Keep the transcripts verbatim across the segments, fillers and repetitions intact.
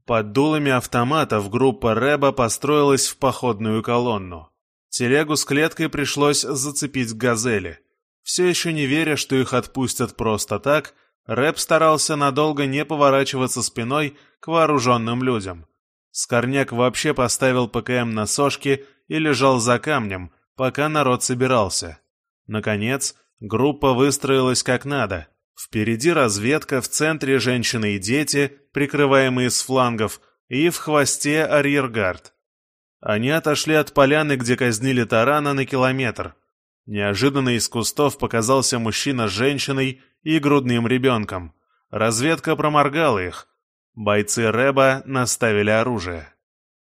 Под дулами автоматов группа рэба построилась в походную колонну. Телегу с клеткой пришлось зацепить к «Газели». Все еще не веря, что их отпустят просто так, рэб старался надолго не поворачиваться спиной к вооруженным людям. Скорняк вообще поставил ПКМ на сошки и лежал за камнем, пока народ собирался. Наконец, группа выстроилась как надо. Впереди разведка, в центре женщины и дети, прикрываемые с флангов, и в хвосте арьергард. Они отошли от поляны, где казнили тарана, на километр. Неожиданно из кустов показался мужчина с женщиной и грудным ребенком. Разведка проморгала их. Бойцы рэба наставили оружие.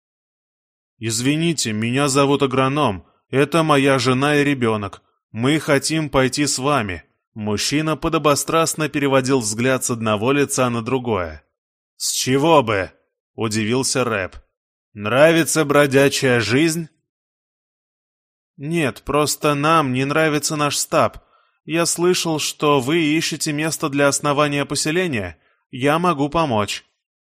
«Извините, меня зовут Агроном. Это моя жена и ребенок. Мы хотим пойти с вами». Мужчина подобострастно переводил взгляд с одного лица на другое. «С чего бы?» — удивился рэб. «Нравится бродячая жизнь?» «Нет, просто нам не нравится наш стаб. Я слышал, что вы ищете место для основания поселения. Я могу помочь».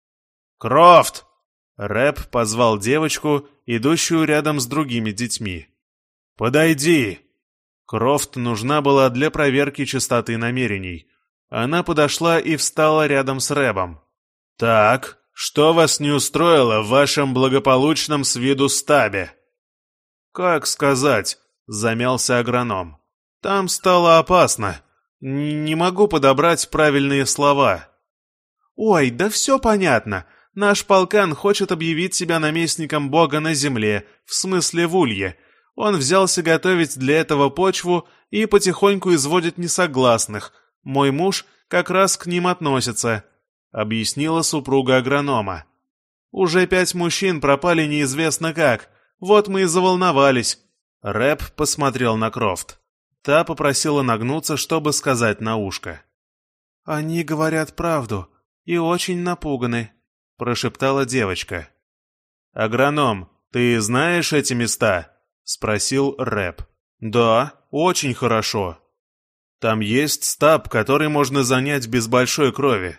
«Крофт!» — рэб позвал девочку, идущую рядом с другими детьми. «Подойди!» Крофт нужна была для проверки чистоты намерений. Она подошла и встала рядом с рэбом. «Так, что вас не устроило в вашем благополучном с виду стабе?» «Как сказать?» — замялся агроном. «Там стало опасно. Н- не могу подобрать правильные слова». «Ой, да все понятно. Наш полкан хочет объявить себя наместником бога на земле, в смысле в Улье. Он взялся готовить для этого почву и потихоньку изводит несогласных. Мой муж как раз к ним относится», — объяснила супруга агронома. «Уже пять мужчин пропали неизвестно как. Вот мы и заволновались». Рэб посмотрел на Крофт. Та попросила нагнуться, чтобы сказать на ушко. «Они говорят правду и очень напуганы», — прошептала девочка. «Агроном, ты знаешь эти места?» — спросил рэб. «Да, очень хорошо. Там есть стаб, который можно занять без большой крови.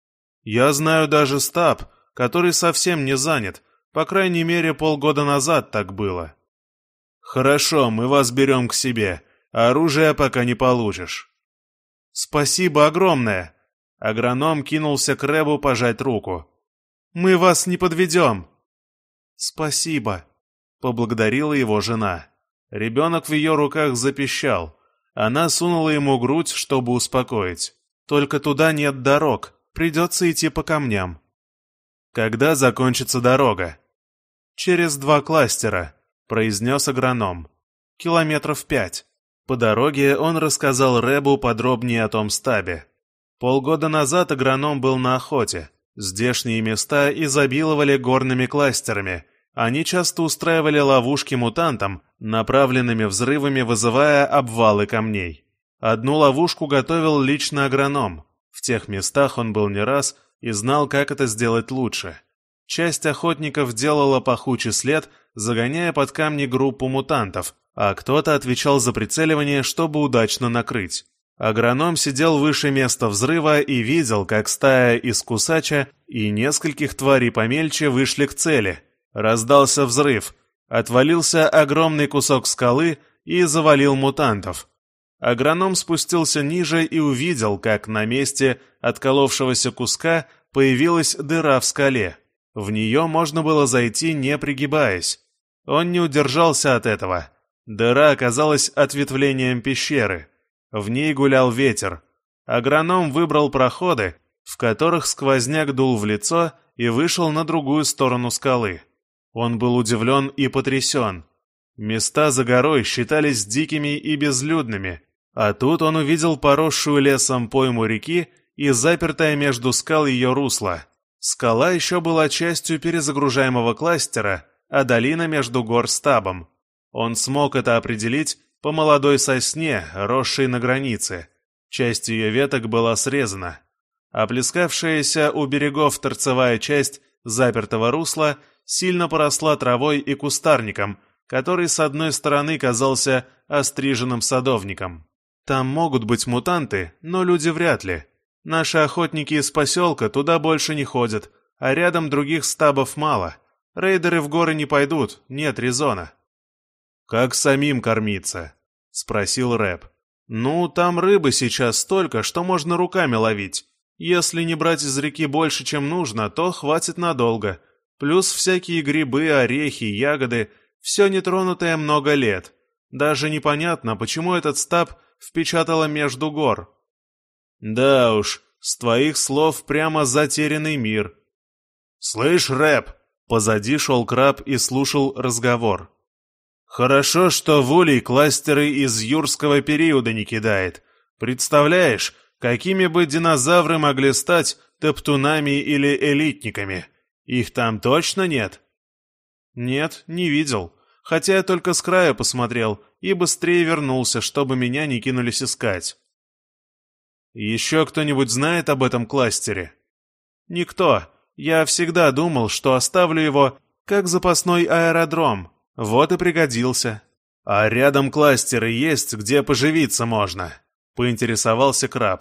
Я знаю даже стаб, который совсем не занят, по крайней мере полгода назад так было». «Хорошо, мы вас берем к себе, а оружие пока не получишь». «Спасибо огромное!» Агроном кинулся к рэбу пожать руку. «Мы вас не подведем!» «Спасибо!» — поблагодарила его жена. Ребенок в ее руках запищал. Она сунула ему грудь, чтобы успокоить. «Только туда нет дорог, придется идти по камням». «Когда закончится дорога?» «Через два кластера», — произнес агроном. «Километров пять». По дороге он рассказал рэбу подробнее о том стабе. Полгода назад агроном был на охоте. Здешние места изобиловали горными кластерами. Они часто устраивали ловушки мутантам, направленными взрывами вызывая обвалы камней. Одну ловушку готовил лично агроном. В тех местах он был не раз и знал, как это сделать лучше. Часть охотников делала пахучий след, загоняя под камни группу мутантов, а кто-то отвечал за прицеливание, чтобы удачно накрыть. Агроном сидел выше места взрыва и видел, как стая из кусача и нескольких тварей помельче вышли к цели. Раздался взрыв, отвалился огромный кусок скалы и завалил мутантов. Агроном спустился ниже и увидел, как на месте отколовшегося куска появилась дыра в скале. В нее можно было зайти, не пригибаясь. Он не удержался от этого. Дыра оказалась ответвлением пещеры. В ней гулял ветер. Агроном выбрал проходы, в которых сквозняк дул в лицо, и вышел на другую сторону скалы. Он был удивлен и потрясен. Места за горой считались дикими и безлюдными, а тут он увидел поросшую лесом пойму реки и запертое между скал ее русло. Скала еще была частью перезагружаемого кластера, а долина между гор стабом. Он смог это определить по молодой сосне, росшей на границе. Часть ее веток была срезана. Оплескавшаяся у берегов торцевая часть запертого русла сильно поросла травой и кустарником, который с одной стороны казался остриженным садовником. Там могут быть мутанты, но люди вряд ли. Наши охотники из поселка туда больше не ходят. а рядом других стабов мало. Рейдеры в горы не пойдут, нет резона». «Как самим кормиться?» — спросил Рэп. «Ну, там рыбы сейчас столько, что можно руками ловить. Если не брать из реки больше, чем нужно, то хватит надолго. Плюс всякие грибы, орехи, ягоды — все нетронутое много лет. Даже непонятно, почему этот стаб впечатало между гор». «Да уж, с твоих слов прямо затерянный мир». «Слышь, Рэп!» — позади шел краб и слушал разговор. «Хорошо, что Вулей кластеры из юрского периода не кидает. Представляешь, какими бы динозавры могли стать топтунами или элитниками? Их там точно нет?» «Нет, не видел. Хотя я только с края посмотрел и быстрее вернулся, чтобы меня не кинулись искать». «Еще кто-нибудь знает об этом кластере?» «Никто. Я всегда думал, что оставлю его как запасной аэродром. Вот и пригодился». «А рядом кластеры есть, где поживиться можно?» — поинтересовался краб.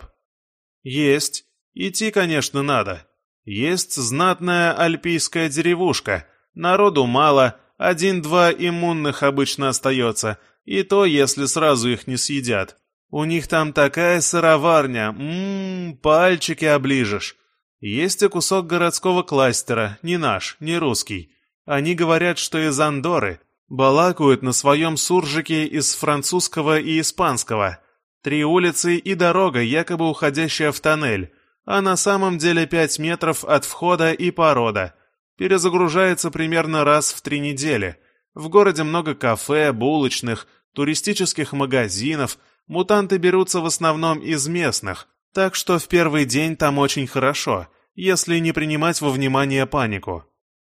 «Есть. Идти, конечно, надо. Есть знатная альпийская деревушка. Народу мало, один-два иммунных обычно остается, и то, если сразу их не съедят. У них там такая сыроварня, ммм, пальчики оближешь. Есть и кусок городского кластера, не наш, не русский. Они говорят, что из Андорры, балакают на своем суржике из французского и испанского. Три улицы и дорога, якобы уходящая в тоннель, а на самом деле пять метров от входа и порода. Перезагружается примерно раз в три недели. В городе много кафе, булочных, туристических магазинов. Мутанты берутся в основном из местных, так что в первый день там очень хорошо, если не принимать во внимание панику».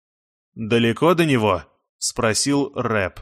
«Далеко до него?» — спросил Рэп.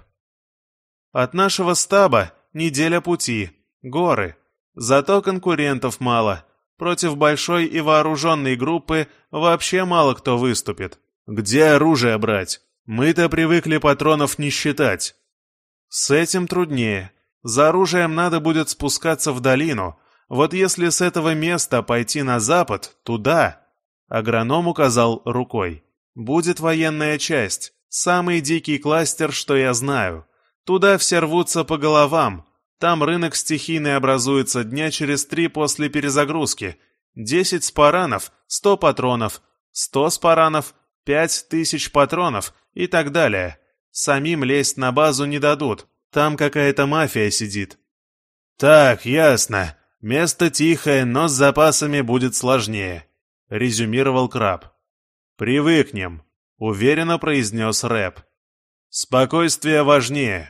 «От нашего стаба неделя пути, горы. Зато конкурентов мало. Против большой и вооруженной группы вообще мало кто выступит». «Где оружие брать? Мы-то привыкли патронов не считать». «С этим труднее. За оружием надо будет спускаться в долину. Вот если с этого места пойти на запад, туда...» Агроном указал рукой. «Будет военная часть. Самый дикий кластер, что я знаю. Туда все рвутся по головам. Там рынок стихийный образуется дня через три после перезагрузки. Десять спаранов, сто патронов. Сто спаранов, пять тысяч патронов и так далее. Самим лезть на базу не дадут. Там какая-то мафия сидит». «Так, ясно. Место тихое, но с запасами будет сложнее», — резюмировал краб. «Привыкнем», — уверенно произнес Рэп. «Спокойствие важнее».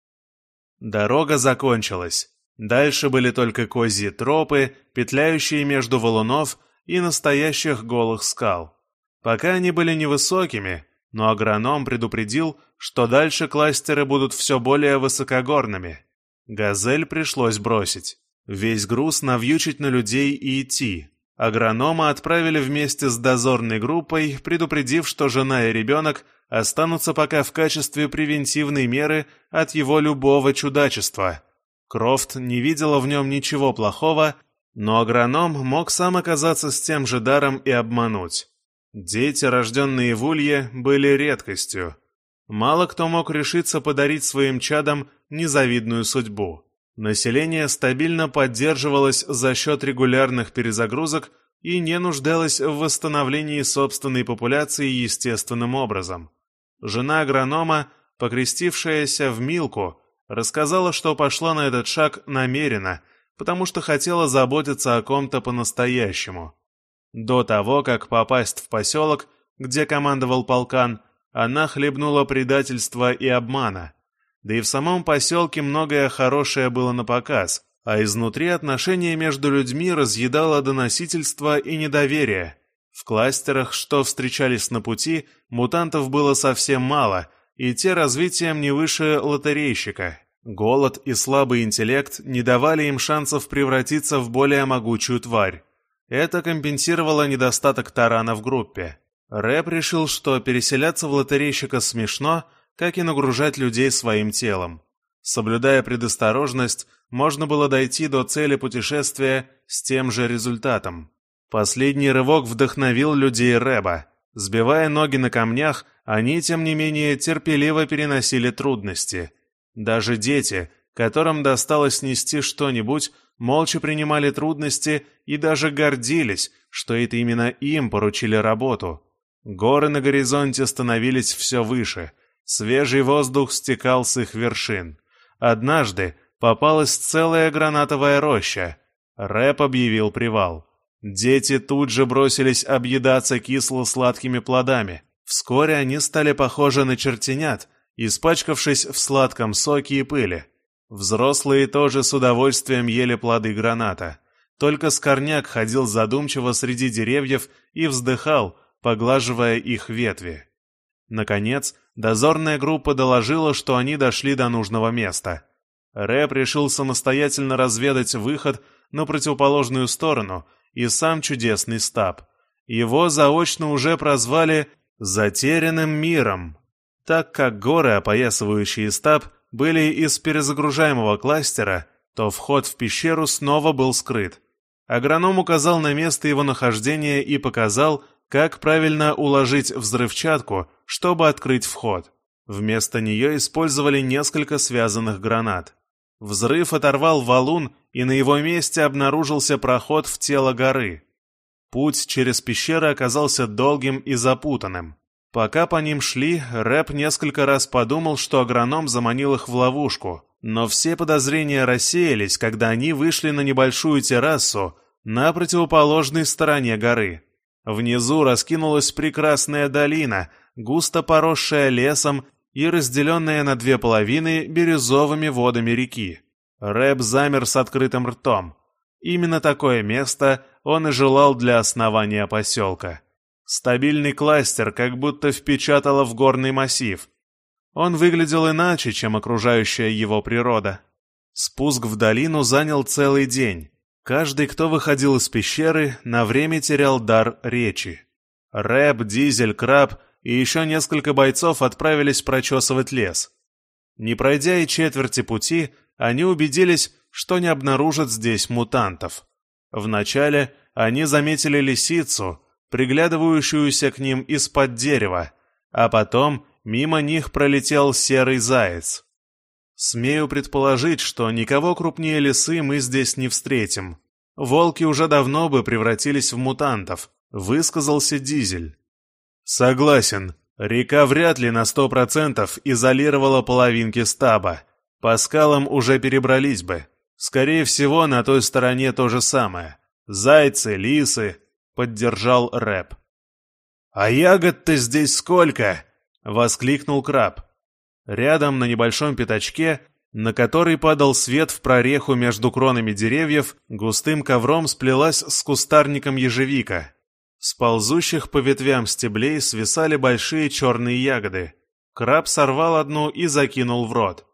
Дорога закончилась. Дальше были только козьи тропы, петляющие между валунов и настоящих голых скал. Пока они были невысокими, но агроном предупредил, что дальше кластеры будут все более высокогорными. «Газель» пришлось бросить. Весь груз навьючить на людей и идти. Агронома отправили вместе с дозорной группой, предупредив, что жена и ребенок останутся пока в качестве превентивной меры от его любого чудачества. Крофт не видела в нем ничего плохого, но агроном мог сам оказаться с тем же даром и обмануть. Дети, рожденные в улье, были редкостью. Мало кто мог решиться подарить своим чадам незавидную судьбу. Население стабильно поддерживалось за счет регулярных перезагрузок и не нуждалось в восстановлении собственной популяции естественным образом. Жена агронома, покрестившаяся в Милку, рассказала, что пошла на этот шаг намеренно, потому что хотела заботиться о ком-то по-настоящему. До того, как попасть в поселок, где командовал полкан, она хлебнула предательства и обмана. Да и в самом поселке многое хорошее было напоказ, а изнутри отношения между людьми разъедало доносительство и недоверие. В кластерах, что встречались на пути, мутантов было совсем мало, и те развитием не выше лотерейщика. Голод и слабый интеллект не давали им шансов превратиться в более могучую тварь. Это компенсировало недостаток тарана в группе. Рэп решил, что переселяться в лотерейщика смешно, как и нагружать людей своим телом. Соблюдая предосторожность, можно было дойти до цели путешествия с тем же результатом. Последний рывок вдохновил людей Рэба. Сбивая ноги на камнях, они, тем не менее, терпеливо переносили трудности. Даже дети, которым досталось нести что-нибудь, молча принимали трудности и даже гордились, что это именно им поручили работу. Горы на горизонте становились все выше, свежий воздух стекал с их вершин. Однажды попалась целая гранатовая роща. Рэп объявил привал. Дети тут же бросились объедаться кисло-сладкими плодами. Вскоре они стали похожи на чертенят, испачкавшись в сладком соке и пыли. Взрослые тоже с удовольствием ели плоды граната. Только скорняк ходил задумчиво среди деревьев и вздыхал, поглаживая их ветви. Наконец, дозорная группа доложила, что они дошли до нужного места. Рэп решил самостоятельно разведать выход на противоположную сторону и сам чудесный стаб. Его заочно уже прозвали «затерянным миром», так как горы, опоясывающие стаб, были из перезагружаемого кластера, то вход в пещеру снова был скрыт. Агроном указал на место его нахождения и показал, как правильно уложить взрывчатку, чтобы открыть вход. Вместо нее использовали несколько связанных гранат. Взрыв оторвал валун, и на его месте обнаружился проход в тело горы. Путь через пещеры оказался долгим и запутанным. Пока по ним шли, Рэп несколько раз подумал, что агроном заманил их в ловушку, но все подозрения рассеялись, когда они вышли на небольшую террасу на противоположной стороне горы. Внизу раскинулась прекрасная долина, густо поросшая лесом и разделенная на две половины бирюзовыми водами реки. Рэп замер с открытым ртом. Именно такое место он и желал для основания поселка. Стабильный кластер как будто впечатало в горный массив. Он выглядел иначе, чем окружающая его природа. Спуск в долину занял целый день. Каждый, кто выходил из пещеры, на время терял дар речи. Рэп, Дизель, Краб и еще несколько бойцов отправились прочесывать лес. Не пройдя и четверти пути, они убедились, что не обнаружат здесь мутантов. Вначале они заметили лисицу, приглядывающуюся к ним из-под дерева, а потом мимо них пролетел серый заяц. Смею предположить, что никого крупнее лисы мы здесь не встретим. Волки уже давно бы превратились в мутантов, высказался Дизель. Согласен, река вряд ли на сто процентов изолировала половинки стаба. По скалам уже перебрались бы. Скорее всего, на той стороне то же самое. Зайцы, лисы, поддержал Рэп. «А ягод-то здесь сколько?» — воскликнул Краб. Рядом на небольшом пятачке, на который падал свет в прореху между кронами деревьев, густым ковром сплелась с кустарником ежевика. С ползущих по ветвям стеблей свисали большие черные ягоды. Краб сорвал одну и закинул в рот.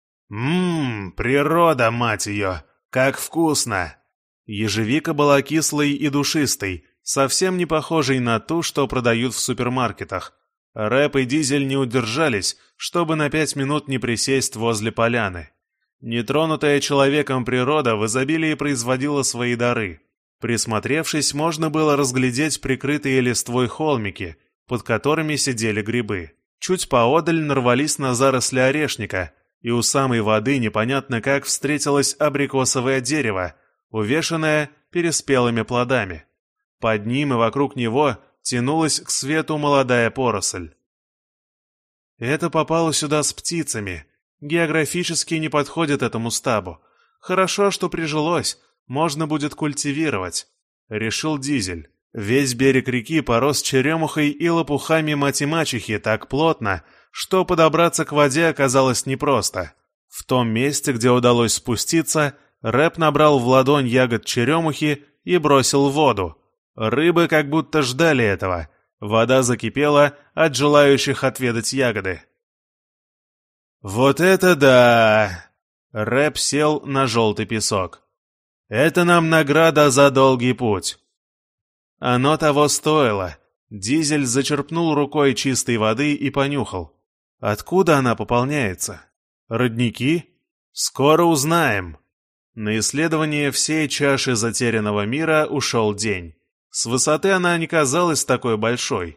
«Ммм, природа, мать ее! Как вкусно!» Ежевика была кислой и душистой, совсем не похожей на ту, что продают в супермаркетах. Рэп и Дизель не удержались, чтобы на пять минут не присесть возле поляны. Нетронутая человеком природа в изобилии производила свои дары. Присмотревшись, можно было разглядеть прикрытые листвой холмики, под которыми сидели грибы. Чуть поодаль нарвались на заросли орешника, и у самой воды непонятно как встретилось абрикосовое дерево, увешанное переспелыми плодами. Под ним и вокруг него тянулась к свету молодая поросль. Это попало сюда с птицами. Географически не подходит этому стабу. Хорошо, что прижилось, можно будет культивировать, решил Дизель. Весь берег реки порос черемухой и лопухами мать-и-мачехи так плотно, что подобраться к воде оказалось непросто. В том месте, где удалось спуститься, Рэп набрал в ладонь ягод черемухи и бросил в воду. Рыбы как будто ждали этого. Вода закипела от желающих отведать ягоды. «Вот это да!» Рэп сел на желтый песок. «Это нам награда за долгий путь». Оно того стоило. Дизель зачерпнул рукой чистой воды и понюхал. Откуда она пополняется? Родники? Скоро узнаем. На исследование всей чаши затерянного мира ушел день. С высоты она не казалась такой большой.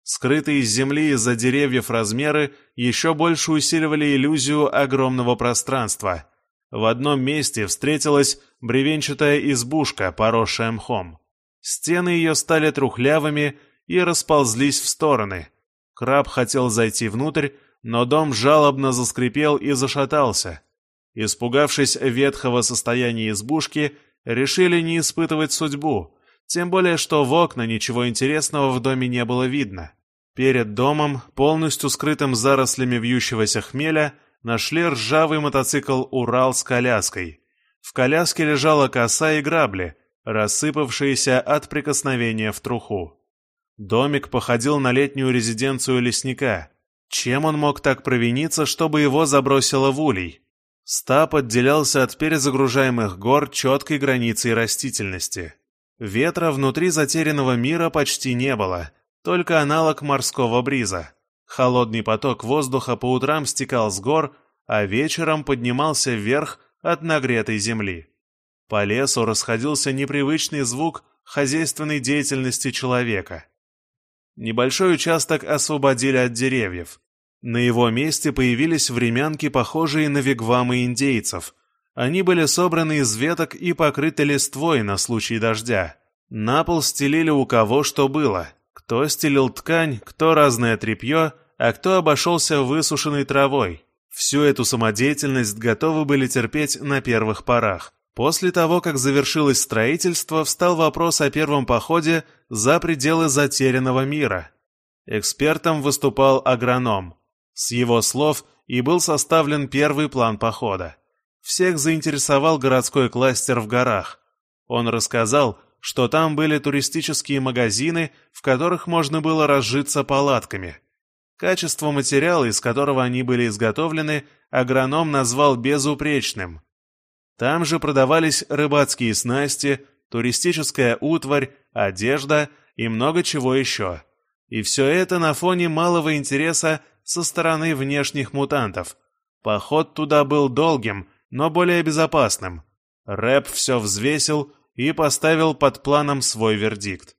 Скрытые из земли из-за деревьев размеры еще больше усиливали иллюзию огромного пространства. В одном месте встретилась бревенчатая избушка, поросшая мхом. Стены ее стали трухлявыми и расползлись в стороны. Краб хотел зайти внутрь, но дом жалобно заскрипел и зашатался. Испугавшись ветхого состояния избушки, решили не испытывать судьбу, тем более что в окна ничего интересного в доме не было видно. Перед домом, полностью скрытым зарослями вьющегося хмеля, нашли ржавый мотоцикл «Урал» с коляской. В коляске лежала коса и грабли, рассыпавшиеся от прикосновения в труху. Домик походил на летнюю резиденцию лесника. Чем он мог так провиниться, чтобы его забросило в улей? Стап отделялся от перезагружаемых гор четкой границей растительности. Ветра внутри затерянного мира почти не было, только аналог морского бриза. Холодный поток воздуха по утрам стекал с гор, а вечером поднимался вверх от нагретой земли. По лесу расходился непривычный звук хозяйственной деятельности человека. Небольшой участок освободили от деревьев. На его месте появились времянки, похожие на вигвамы индейцев. Они были собраны из веток и покрыты листвой на случай дождя. На пол стелили у кого что было. Кто стелил ткань, кто разное тряпье, а кто обошелся высушенной травой. Всю эту самодеятельность готовы были терпеть на первых порах. После того, как завершилось строительство, встал вопрос о первом походе за пределы затерянного мира. Экспертом выступал агроном. С его слов и был составлен первый план похода. Всех заинтересовал городской кластер в горах. Он рассказал, что там были туристические магазины, в которых можно было разжиться палатками. Качество материала, из которого они были изготовлены, агроном назвал безупречным. Там же продавались рыбацкие снасти, туристическая утварь, одежда и много чего еще. И все это на фоне малого интереса со стороны внешних мутантов. Поход туда был долгим, но более безопасным. Рэп все взвесил и поставил под планом свой вердикт.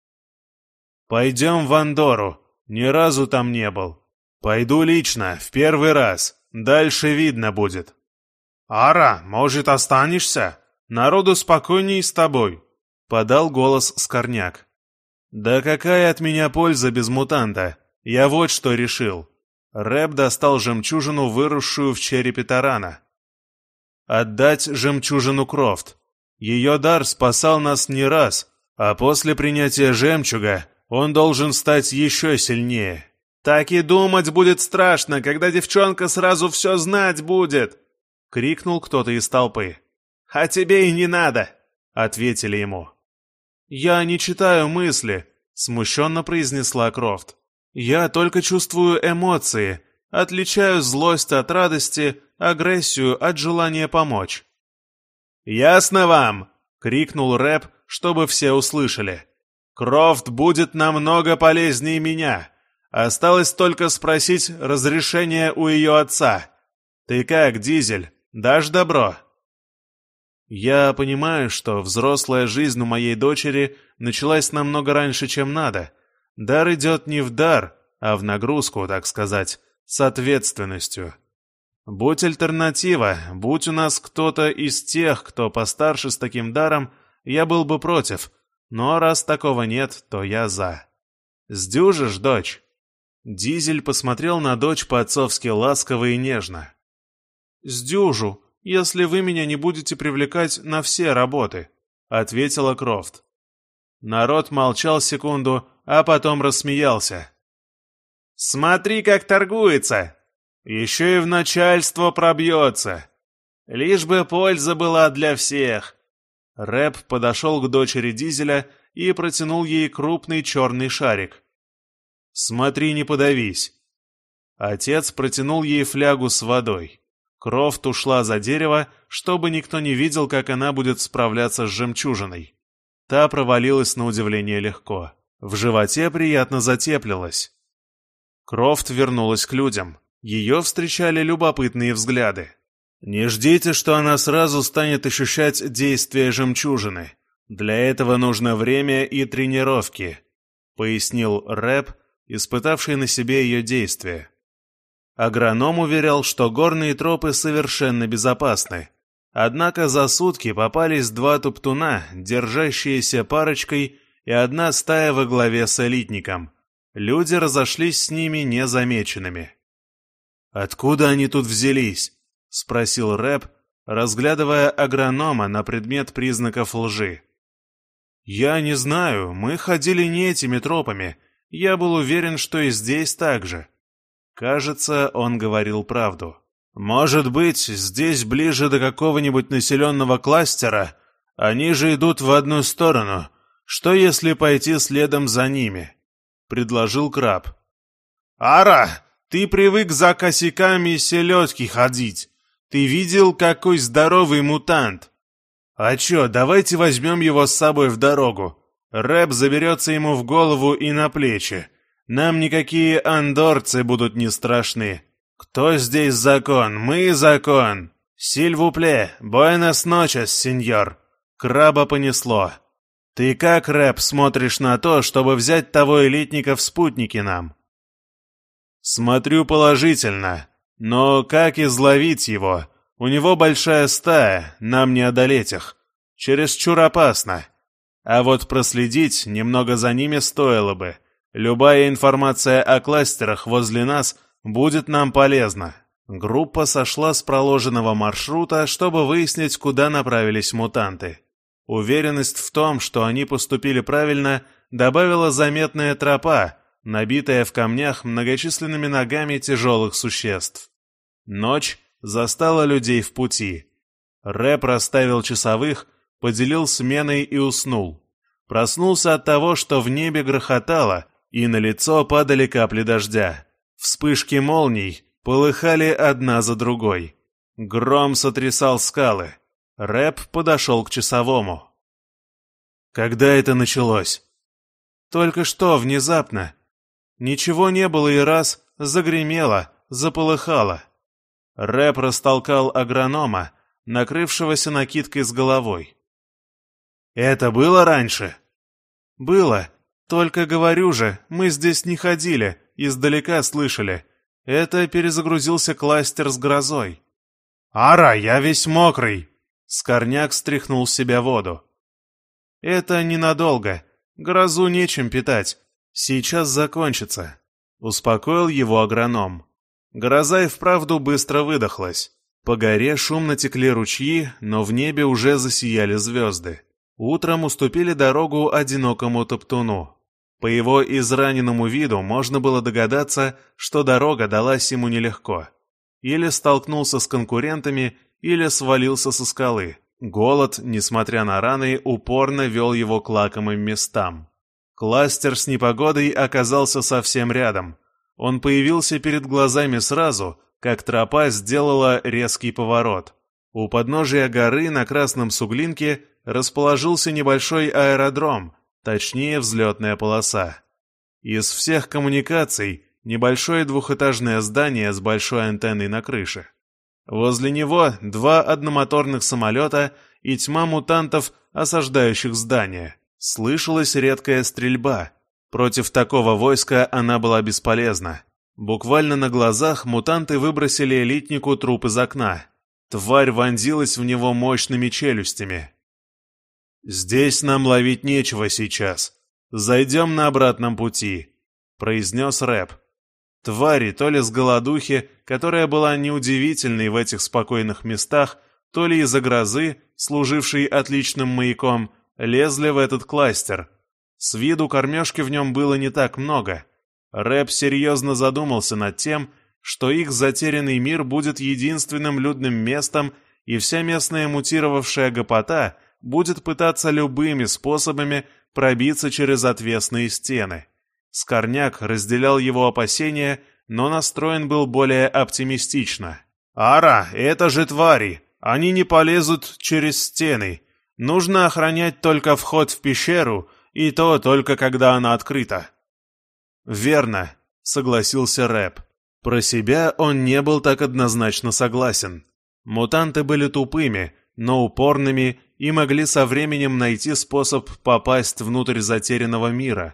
«Пойдем в Андору. Ни разу там не был. Пойду лично, в первый раз. Дальше видно будет». «Ара, может, останешься? Народу спокойней с тобой», — подал голос Скорняк. «Да какая от меня польза без мутанта? Я вот что решил». Рэп достал жемчужину, выросшую в черепе тарана. «Отдать жемчужину Крофт. Ее дар спасал нас не раз, а после принятия жемчуга он должен стать еще сильнее». «Так и думать будет страшно, когда девчонка сразу все знать будет!» — крикнул кто-то из толпы. «А тебе и не надо!» — ответили ему. «Я не читаю мысли», — смущенно произнесла Крофт. «Я только чувствую эмоции, отличаю злость от радости, агрессию от желания помочь». «Ясно вам!» — крикнул Рэп, чтобы все услышали. «Крофт будет намного полезнее меня. Осталось только спросить разрешения у ее отца. Ты как, Дизель, дашь добро?» Я понимаю, что взрослая жизнь у моей дочери началась намного раньше, чем надо. Дар идет не в дар, а в нагрузку, так сказать, с ответственностью. Будь альтернатива, будь у нас кто-то из тех, кто постарше с таким даром, я был бы против, но раз такого нет, то я за. Сдюжишь, дочь?» Дизель посмотрел на дочь по-отцовски ласково и нежно. «Сдюжу, если вы меня не будете привлекать на все работы», — ответила Крофт. Народ молчал секунду, а потом рассмеялся. «Смотри, как торгуется! Еще и в начальство пробьется! Лишь бы польза была для всех!» Рэп подошел к дочери Дизеля и протянул ей крупный черный шарик. «Смотри, не подавись!» Отец протянул ей флягу с водой. Крофт ушла за дерево, чтобы никто не видел, как она будет справляться с жемчужиной. Та провалилась на удивление легко. В животе приятно затеплилось. Крофт вернулась к людям. Ее встречали любопытные взгляды. «Не ждите, что она сразу станет ощущать действие жемчужины. Для этого нужно время и тренировки», — пояснил Рэп испытавший на себе ее действие. Агроном уверял, что горные тропы совершенно безопасны. Однако за сутки попались два туптуна, держащиеся парочкой, и одна стая во главе с элитником. Люди разошлись с ними незамеченными. «Откуда они тут взялись?» — спросил Рэп, разглядывая агронома на предмет признаков лжи. «Я не знаю, мы ходили не этими тропами. Я был уверен, что и здесь так же». Кажется, он говорил правду. «Может быть, здесь ближе до какого-нибудь населенного кластера? Они же идут в одну сторону. Что если пойти следом за ними?» — предложил Краб. «Ара, ты привык за косяками селедки ходить. Ты видел, какой здоровый мутант? А чё, давайте возьмем его с собой в дорогу. Рэп заберется ему в голову и на плечи. Нам никакие андорцы будут не страшны. Кто здесь закон? Мы закон. Сильвупле, буэнос ночес, сеньор». Краба понесло. «Ты как, Рэп, смотришь на то, чтобы взять того элитника в спутники нам?» «Смотрю положительно. Но как изловить его? У него большая стая, нам не одолеть их. Чересчур опасно. А вот проследить немного за ними стоило бы. Любая информация о кластерах возле нас будет нам полезна». Группа сошла с проложенного маршрута, чтобы выяснить, куда направились мутанты. Уверенность в том, что они поступили правильно, добавила заметная тропа, набитая в камнях многочисленными ногами тяжелых существ. Ночь застала людей в пути. Рэп расставил часовых, поделил сменой и уснул. Проснулся от того, что в небе грохотало, и на лицо падали капли дождя. Вспышки молний полыхали одна за другой. Гром сотрясал скалы. Рэп подошел к часовому. «Когда это началось?» «Только что, внезапно. Ничего не было и раз загремело, заполыхало». Рэп растолкал агронома, накрывшегося накидкой с головой. «Это было раньше?» «Было. Только говорю же, мы здесь не ходили, издалека слышали. Это перезагрузился кластер с грозой». «Ара, я весь мокрый!» Скорняк стряхнул с себя воду. «Это ненадолго. Грозу нечем питать. Сейчас закончится», — успокоил его агроном. Гроза и вправду быстро выдохлась. По горе шумно текли ручьи, но в небе уже засияли звезды. Утром уступили дорогу одинокому топтуну. По его израненному виду можно было догадаться, что дорога далась ему нелегко. Или столкнулся с конкурентами, или свалился со скалы. Голод, несмотря на раны, упорно вел его к лакомым местам. Кластер с непогодой оказался совсем рядом. Он появился перед глазами сразу, как тропа сделала резкий поворот. У подножия горы на красном суглинке расположился небольшой аэродром, точнее взлетная полоса. Из всех коммуникаций небольшое двухэтажное здание с большой антенной на крыше. Возле него два одномоторных самолета и тьма мутантов, осаждающих здание. Слышалась редкая стрельба. Против такого войска она была бесполезна. Буквально на глазах мутанты выбросили элитнику труп из окна. Тварь вонзилась в него мощными челюстями. «Здесь нам ловить нечего сейчас. Зайдем на обратном пути», — произнес Рэп. Твари, то ли с голодухи, которая была неудивительной в этих спокойных местах, то ли из-за грозы, служившей отличным маяком, лезли в этот кластер. С виду кормежки в нем было не так много. Рэп серьезно задумался над тем, что их затерянный мир будет единственным людным местом, и вся местная мутировавшая гопота будет пытаться любыми способами пробиться через отвесные стены. Скорняк разделял его опасения, но настроен был более оптимистично. «Ара, это же твари! Они не полезут через стены. Нужно охранять только вход в пещеру, и то только когда она открыта». «Верно», — согласился Рэп. Про себя он не был так однозначно согласен. Мутанты были тупыми, но упорными и могли со временем найти способ попасть внутрь затерянного мира.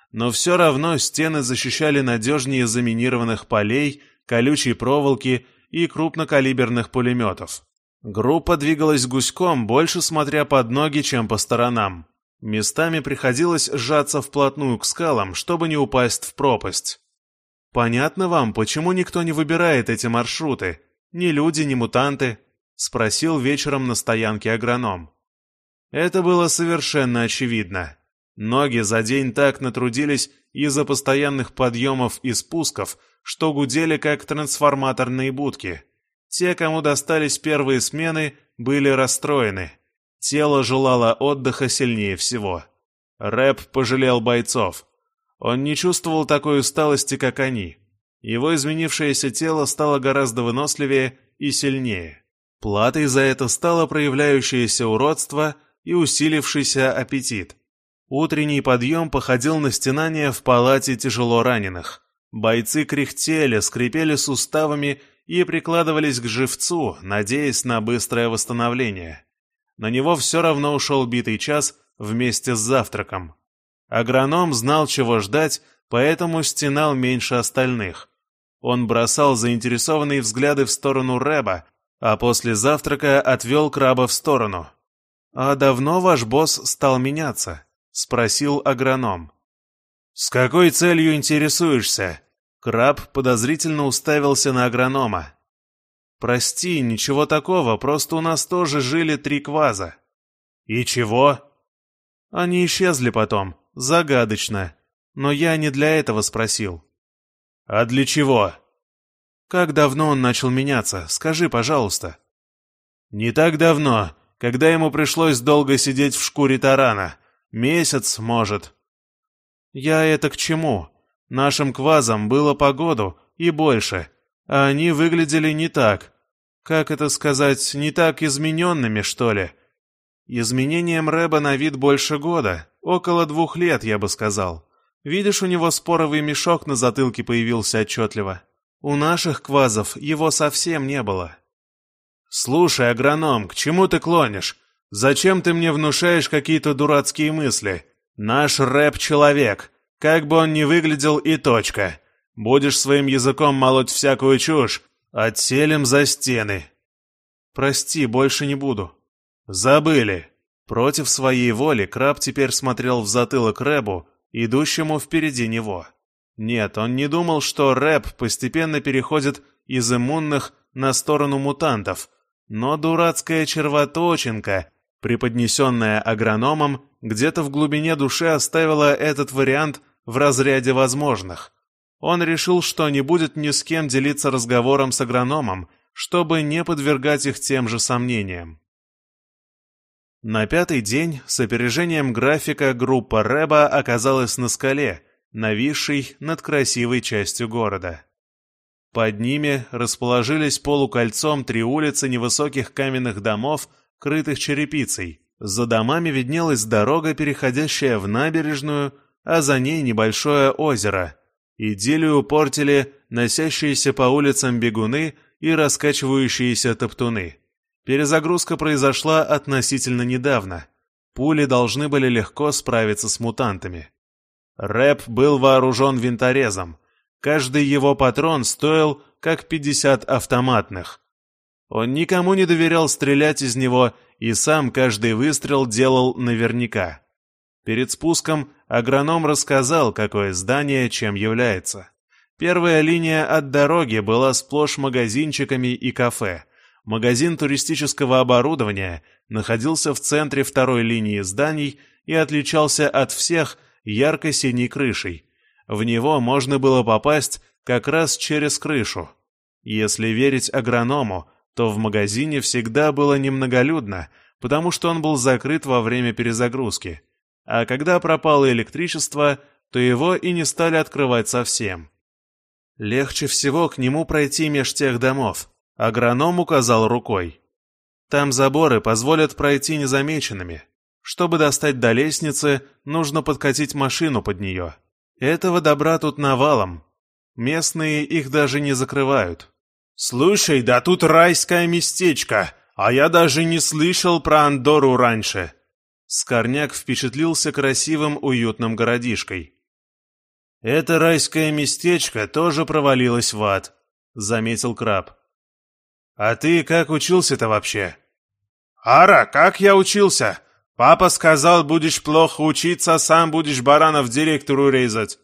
но все равно стены защищали надежнее заминированных полей, колючей проволоки и крупнокалиберных пулеметов. Группа двигалась гуськом, больше смотря под ноги, чем по сторонам. Местами приходилось сжаться вплотную к скалам, чтобы не упасть в пропасть. «Понятно вам, почему никто не выбирает эти маршруты? Ни люди, ни мутанты?» — спросил вечером на стоянке агроном. Это было совершенно очевидно. Ноги за день так натрудились из-за постоянных подъемов и спусков, что гудели как трансформаторные будки. Те, кому достались первые смены, были расстроены. Тело желало отдыха сильнее всего. Рэп пожалел бойцов. Он не чувствовал такой усталости, как они. Его изменившееся тело стало гораздо выносливее и сильнее. Платой за это стало проявляющееся уродство и усилившийся аппетит. Утренний подъем походил на стенание в палате тяжело раненых. Бойцы кряхтели, скрипели суставами и прикладывались к живцу, надеясь на быстрое восстановление. На него все равно ушел битый час вместе с завтраком. Агроном знал, чего ждать, поэтому стенал меньше остальных. Он бросал заинтересованные взгляды в сторону Рэба, а после завтрака отвел краба в сторону. «А давно ваш босс стал меняться?» — спросил агроном. «С какой целью интересуешься?» Краб подозрительно уставился на агронома. «Прости, ничего такого, просто у нас тоже жили три кваза». «И чего?» «Они исчезли потом, загадочно, но я не для этого спросил». «А для чего?» «Как давно он начал меняться? Скажи, пожалуйста». «Не так давно, когда ему пришлось долго сидеть в шкуре тарана. Месяц, может». «Я это к чему? Нашим квазам было по году и больше, а они выглядели не так. Как это сказать, не так измененными, что ли? Изменением Рэба на вид больше года, около двух лет, я бы сказал. Видишь, у него споровый мешок на затылке появился отчетливо. У наших квазов его совсем не было». «Слушай, агроном, к чему ты клонишь? Зачем ты мне внушаешь какие-то дурацкие мысли? Наш Рэб — человек, как бы он ни выглядел, и точка. Будешь своим языком молоть всякую чушь, отселим за стены». «Прости, больше не буду». «Забыли». Против своей воли краб теперь смотрел в затылок Рэбу, идущему впереди него. Нет, он не думал, что Рэб постепенно переходит из иммунных на сторону мутантов, но дурацкая червоточинка, преподнесенная агрономом, где-то в глубине души оставила этот вариант в разряде возможных. Он решил, что не будет ни с кем делиться разговором с агрономом, чтобы не подвергать их тем же сомнениям. На пятый день с опережением графика группа Рэба оказалась на скале, нависшей над красивой частью города. Под ними расположились полукольцом три улицы невысоких каменных домов, крытых черепицей. За домами виднелась дорога, переходящая в набережную, а за ней небольшое озеро. Идиллию портили носящиеся по улицам бегуны и раскачивающиеся топтуны. Перезагрузка произошла относительно недавно. Пули должны были легко справиться с мутантами. Рэп был вооружен винторезом. Каждый его патрон стоил как пятьдесят автоматных. Он никому не доверял стрелять из него и сам каждый выстрел делал наверняка. Перед спуском агроном рассказал, какое здание чем является. Первая линия от дороги была сплошь магазинчиками и кафе. Магазин туристического оборудования находился в центре второй линии зданий и отличался от всех ярко-синей крышей. В него можно было попасть как раз через крышу. Если верить агроному, то в магазине всегда было немноголюдно, потому что он был закрыт во время перезагрузки. А когда пропало электричество, то его и не стали открывать совсем. Легче всего к нему пройти меж тех домов. Агроном указал рукой. Там заборы позволят пройти незамеченными. Чтобы достать до лестницы, нужно подкатить машину под нее. Этого добра тут навалом. Местные их даже не закрывают. «Слушай, да тут райское местечко, а я даже не слышал про Андору раньше». Скорняк впечатлился красивым уютным городишкой. «Это райское местечко тоже провалилось в ад», — заметил Краб. «А ты как учился-то вообще?» «Ара, как я учился? Папа сказал, будешь плохо учиться, сам будешь баранов директору резать».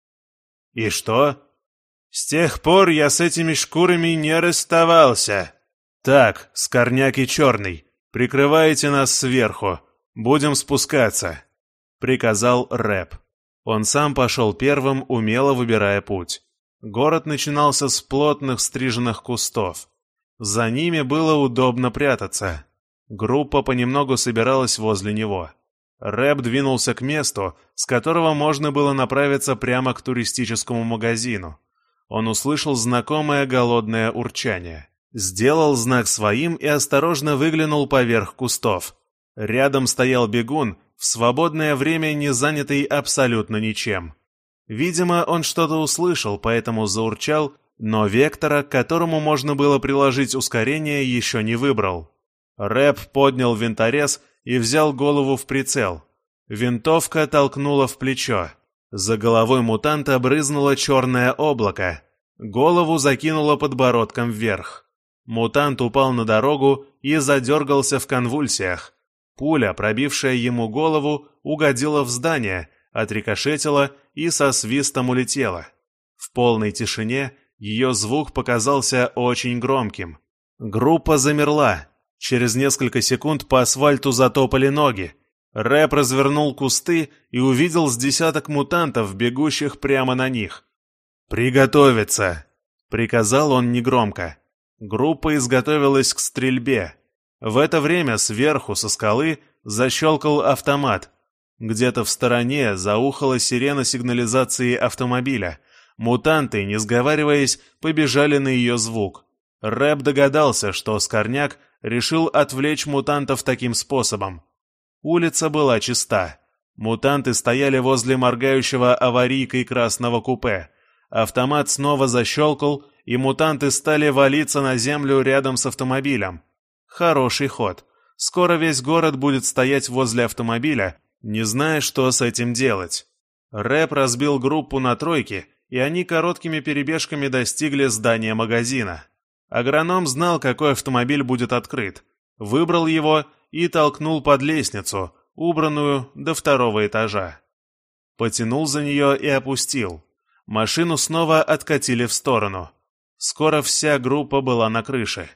«И что?» «С тех пор я с этими шкурами не расставался». «Так, Скорняк и Черный, прикрывайте нас сверху. Будем спускаться», — приказал Рэп. Он сам пошел первым, умело выбирая путь. Город начинался с плотных стриженных кустов. За ними было удобно прятаться. Группа понемногу собиралась возле него. Рэп двинулся к месту, с которого можно было направиться прямо к туристическому магазину. Он услышал знакомое голодное урчание. Сделал знак своим и осторожно выглянул поверх кустов. Рядом стоял бегун, в свободное время не занятый абсолютно ничем. Видимо, он что-то услышал, поэтому заурчал, но вектора, к которому можно было приложить ускорение, еще не выбрал. Рэп поднял винторез и взял голову в прицел. Винтовка толкнула в плечо. За головой мутанта брызнуло черное облако. Голову закинуло подбородком вверх. Мутант упал на дорогу и задергался в конвульсиях. Пуля, пробившая ему голову, угодила в здание, отрикошетила и со свистом улетела. В полной тишине ее звук показался очень громким. Группа замерла. Через несколько секунд по асфальту затопали ноги. Рэп развернул кусты и увидел с десяток мутантов, бегущих прямо на них. «Приготовиться!» — приказал он негромко. Группа изготовилась к стрельбе. В это время сверху, со скалы, защелкал автомат. Где-то в стороне заухала сирена сигнализации автомобиля. Мутанты, не сговариваясь, побежали на ее звук. Рэп догадался, что Скорняк решил отвлечь мутантов таким способом. Улица была чиста. Мутанты стояли возле моргающего аварийкой красного купе. Автомат снова защелкал, и мутанты стали валиться на землю рядом с автомобилем. Хороший ход. Скоро весь город будет стоять возле автомобиля, не зная, что с этим делать. Рэп разбил группу на тройки, и они короткими перебежками достигли здания магазина. Агроном знал, какой автомобиль будет открыт. Выбрал его и толкнул под лестницу, убранную до второго этажа. Потянул за нее и опустил. Машину снова откатили в сторону. Скоро вся группа была на крыше.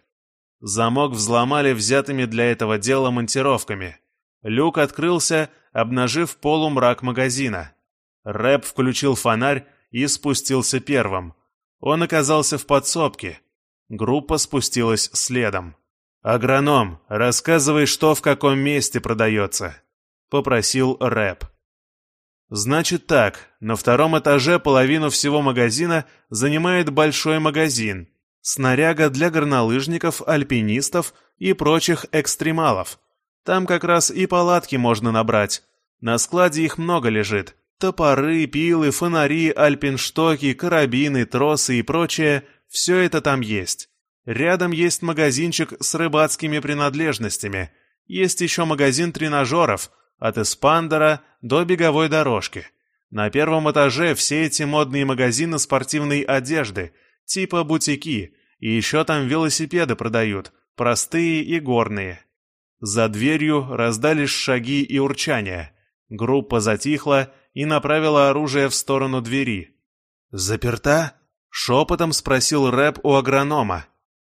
Замок взломали взятыми для этого дела монтировками. Люк открылся, обнажив полумрак магазина. Рэп включил фонарь и спустился первым. Он оказался в подсобке. Группа спустилась следом. «Агроном, рассказывай, что в каком месте продается», — попросил Рэп. «Значит так, на втором этаже половину всего магазина занимает большой магазин, снаряга для горнолыжников, альпинистов и прочих экстремалов. Там как раз и палатки можно набрать. На складе их много лежит. Топоры, пилы, фонари, альпинштоки, карабины, тросы и прочее — все это там есть. Рядом есть магазинчик с рыбацкими принадлежностями. Есть еще магазин тренажеров, от эспандера до беговой дорожки. На первом этаже все эти модные магазины спортивной одежды, типа бутики, и еще там велосипеды продают, простые и горные. За дверью раздались шаги и урчания. Группа затихла и направила оружие в сторону двери. «Заперта?» — шепотом спросил Рэп у агронома.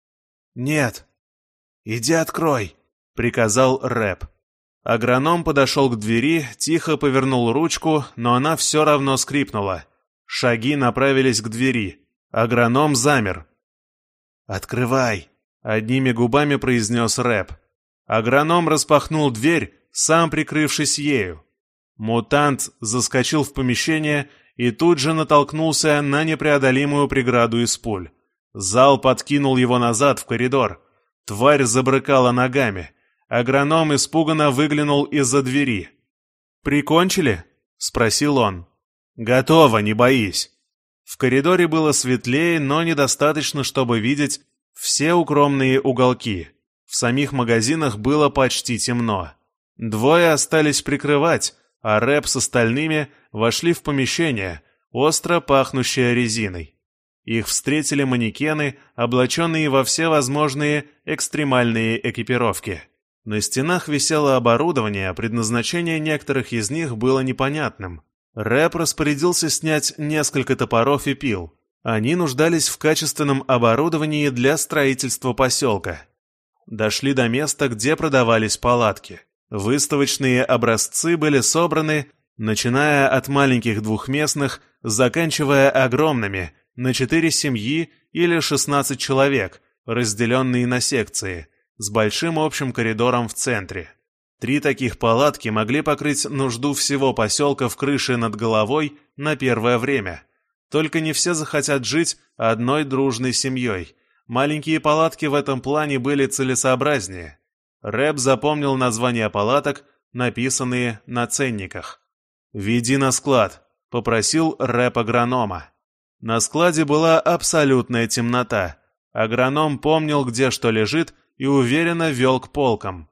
«Нет». «Иди открой», — приказал Рэп. Агроном подошел к двери, тихо повернул ручку, но она все равно скрипнула. Шаги направились к двери. Агроном замер. «Открывай», — одними губами произнес Рэп. Агроном распахнул дверь, сам прикрывшись ею. Мутант заскочил в помещение и тут же натолкнулся на непреодолимую преграду из пуль. Зал подкинул его назад в коридор. Тварь забрыкала ногами. Агроном испуганно выглянул из-за двери. «Прикончили?» — спросил он. «Готово, не боись». В коридоре было светлее, но недостаточно, чтобы видеть все укромные уголки. В самих магазинах было почти темно. Двое остались прикрывать, а Рэп с остальными вошли в помещение, остро пахнущая резиной. Их встретили манекены, облаченные во все возможные экстремальные экипировки. На стенах висело оборудование, а предназначение некоторых из них было непонятным. Рэп распорядился снять несколько топоров и пил. Они нуждались в качественном оборудовании для строительства поселка. Дошли до места, где продавались палатки. Выставочные образцы были собраны, начиная от маленьких двухместных, заканчивая огромными, на четыре семьи или шестнадцать человек, разделенные на секции, с большим общим коридором в центре. Три таких палатки могли покрыть нужду всего поселка в крыше над головой на первое время. Только не все захотят жить одной дружной семьей. Маленькие палатки в этом плане были целесообразнее. Рэп запомнил названия палаток, написанные на ценниках. «Веди на склад», — попросил Рэп агронома. На складе была абсолютная темнота. Агроном помнил, где что лежит, и уверенно вел к полкам.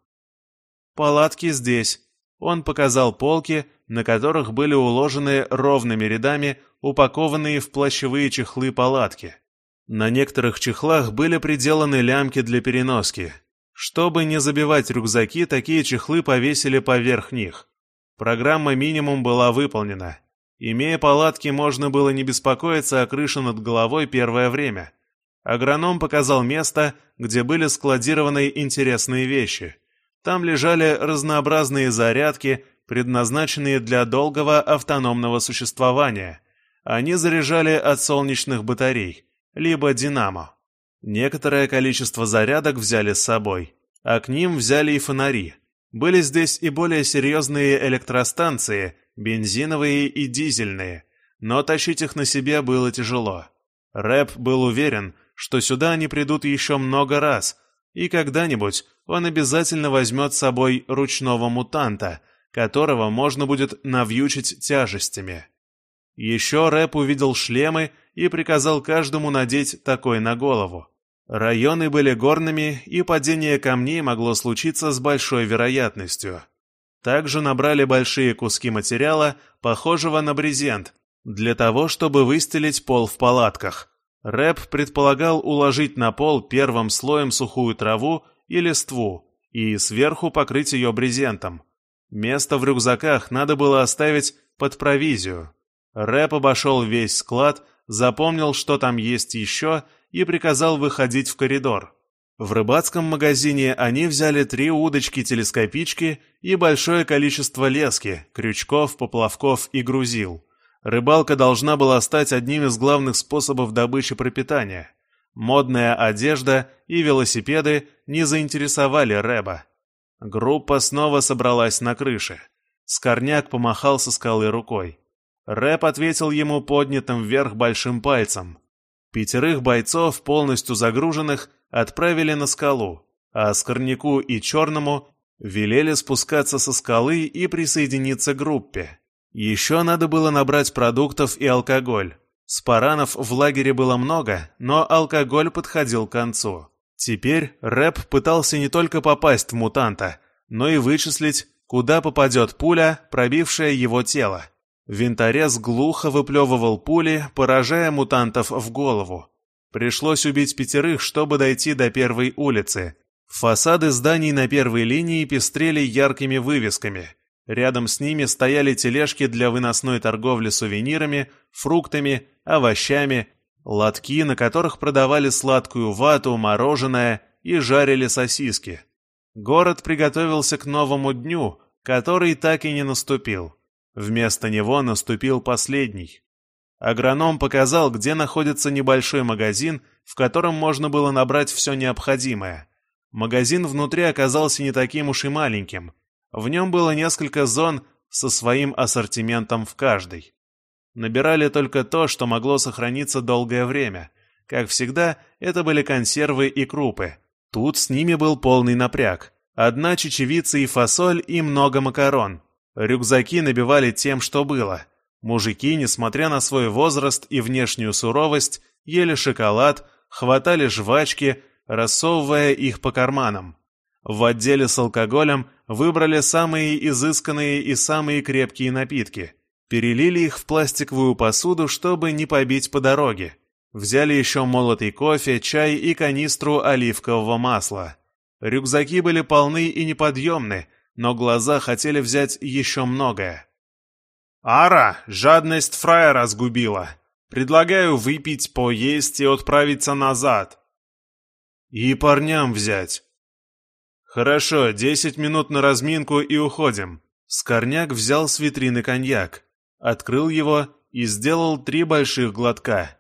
«Палатки здесь». Он показал полки, на которых были уложены ровными рядами упакованные в плащевые чехлы палатки. На некоторых чехлах были приделаны лямки для переноски. Чтобы не забивать рюкзаки, такие чехлы повесили поверх них. Программа минимум была выполнена. Имея палатки, можно было не беспокоиться о крыше над головой первое время. Агроном показал место, где были складированы интересные вещи. Там лежали разнообразные зарядки, предназначенные для долгого автономного существования. Они заряжали от солнечных батарей, либо динамо. Некоторое количество зарядок взяли с собой, а к ним взяли и фонари. Были здесь и более серьезные электростанции, бензиновые и дизельные, но тащить их на себе было тяжело. Рэп был уверен, что сюда они придут еще много раз, и когда-нибудь он обязательно возьмет с собой ручного мутанта, которого можно будет навьючить тяжестями. Еще Рэп увидел шлемы и приказал каждому надеть такой на голову. Районы были горными, и падение камней могло случиться с большой вероятностью. Также набрали большие куски материала, похожего на брезент, для того, чтобы выстелить пол в палатках. Рэп предполагал уложить на пол первым слоем сухую траву и листву и сверху покрыть ее брезентом. Место в рюкзаках надо было оставить под провизию. Рэп обошел весь склад, запомнил, что там есть еще, и приказал выходить в коридор. В рыбацком магазине они взяли три удочки-телескопички и большое количество лески, крючков, поплавков и грузил. Рыбалка должна была стать одним из главных способов добычи пропитания. Модная одежда и велосипеды не заинтересовали Рэба. Группа снова собралась на крыше. Скорняк помахал со скалы рукой. Рэп ответил ему поднятым вверх большим пальцем. Пятерых бойцов, полностью загруженных, отправили на скалу, а Скорняку и Черному велели спускаться со скалы и присоединиться к группе. Еще надо было набрать продуктов и алкоголь. Спаранов в лагере было много, но алкоголь подходил к концу. Теперь Рэп пытался не только попасть в мутанта, но и вычислить, куда попадет пуля, пробившая его тело. Винторез глухо выплевывал пули, поражая мутантов в голову. Пришлось убить пятерых, чтобы дойти до первой улицы. Фасады зданий на первой линии пестрели яркими вывесками. Рядом с ними стояли тележки для выносной торговли сувенирами, фруктами, овощами, лотки, на которых продавали сладкую вату, мороженое и жарили сосиски. Город приготовился к новому дню, который так и не наступил. Вместо него наступил последний. Агроном показал, где находится небольшой магазин, в котором можно было набрать все необходимое. Магазин внутри оказался не таким уж и маленьким. В нем было несколько зон со своим ассортиментом в каждой. Набирали только то, что могло сохраниться долгое время. Как всегда, это были консервы и крупы. Тут с ними был полный напряг. Одна чечевица и фасоль и много макарон. Рюкзаки набивали тем, что было. Мужики, несмотря на свой возраст и внешнюю суровость, ели шоколад, хватали жвачки, рассовывая их по карманам. В отделе с алкоголем выбрали самые изысканные и самые крепкие напитки. Перелили их в пластиковую посуду, чтобы не побить по дороге. Взяли еще молотый кофе, чай и канистру оливкового масла. Рюкзаки были полны и неподъемны, но глаза хотели взять еще многое. «Ара, жадность фраера сгубила. Предлагаю выпить, поесть и отправиться назад». «И парням взять». «Хорошо, десять минут на разминку и уходим». Скорняк взял с витрины коньяк, открыл его и сделал три больших глотка.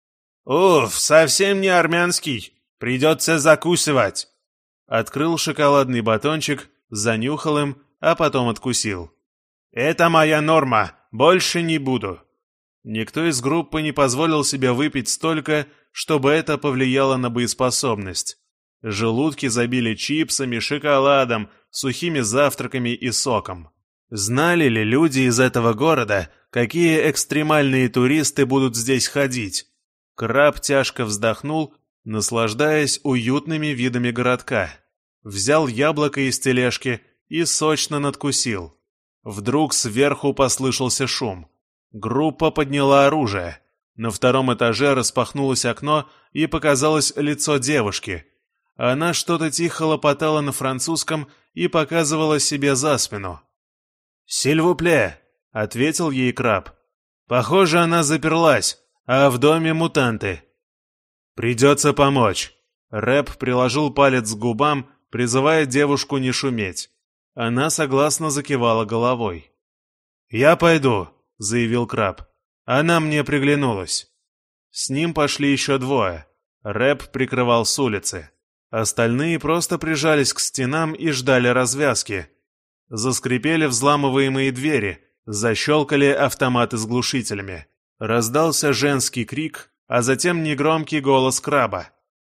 «Уф, совсем не армянский. Придется закусывать». Открыл шоколадный батончик, занюхал им, а потом откусил. «Это моя норма, больше не буду». Никто из группы не позволил себе выпить столько, чтобы это повлияло на боеспособность. Желудки забили чипсами, шоколадом, сухими завтраками и соком. Знали ли люди из этого города, какие экстремальные туристы будут здесь ходить? Краб тяжко вздохнул, наслаждаясь уютными видами городка. Взял яблоко из тележки и сочно надкусил. Вдруг сверху послышался шум. Группа подняла оружие. На втором этаже распахнулось окно и показалось лицо девушки. Она что-то тихо лопотала на французском и показывала себе за спину. «Сильвупле», — ответил ей Краб. «Похоже, она заперлась, а в доме мутанты». «Придется помочь». Рэп приложил палец к губам, призывая девушку не шуметь. Она согласно закивала головой. «Я пойду», — заявил Краб. «Она мне приглянулась». С ним пошли еще двое. Рэп прикрывал с улицы. Остальные просто прижались к стенам и ждали развязки. Заскрипели взламываемые двери, защелкали автоматы с глушителями. Раздался женский крик, а затем негромкий голос Краба.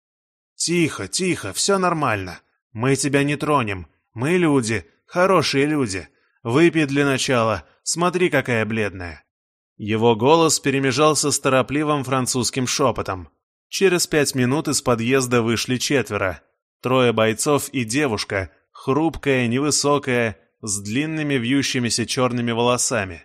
«Тихо, тихо, все нормально. Мы тебя не тронем. Мы люди, хорошие люди. Выпей для начала, смотри, какая бледная». Его голос перемежался с торопливым французским шепотом. Через пять минут из подъезда вышли четверо. Трое бойцов и девушка, хрупкая, невысокая, с длинными вьющимися черными волосами.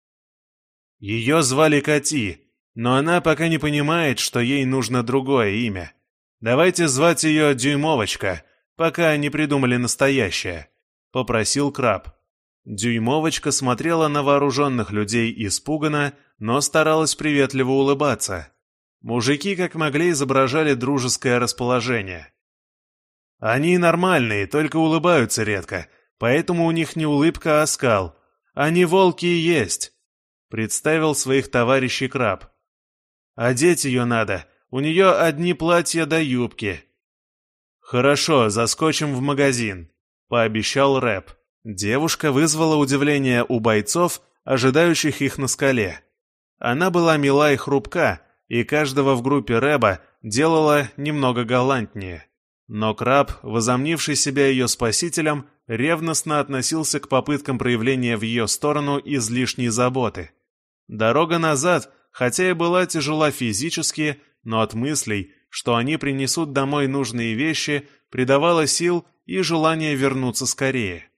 Ее звали Кати, но она пока не понимает, что ей нужно другое имя. Давайте звать ее Дюймовочка, пока не придумали настоящее, — попросил Краб. Дюймовочка смотрела на вооруженных людей испуганно, но старалась приветливо улыбаться. Мужики как могли изображали дружеское расположение. «Они нормальные, только улыбаются редко, поэтому у них не улыбка, а оскал. Они волки и есть», — представил своих товарищей Краб. «Одеть ее надо, у нее одни платья да юбки». «Хорошо, заскочим в магазин», — пообещал Рэп. Девушка вызвала удивление у бойцов, ожидающих их на скале. Она была мила и хрупка, и каждого в группе Рэба делала немного галантнее. Но Краб, возомнивший себя ее спасителем, ревностно относился к попыткам проявления в ее сторону излишней заботы. Дорога назад, хотя и была тяжела физически, но от мыслей, что они принесут домой нужные вещи, придавала сил и желание вернуться скорее.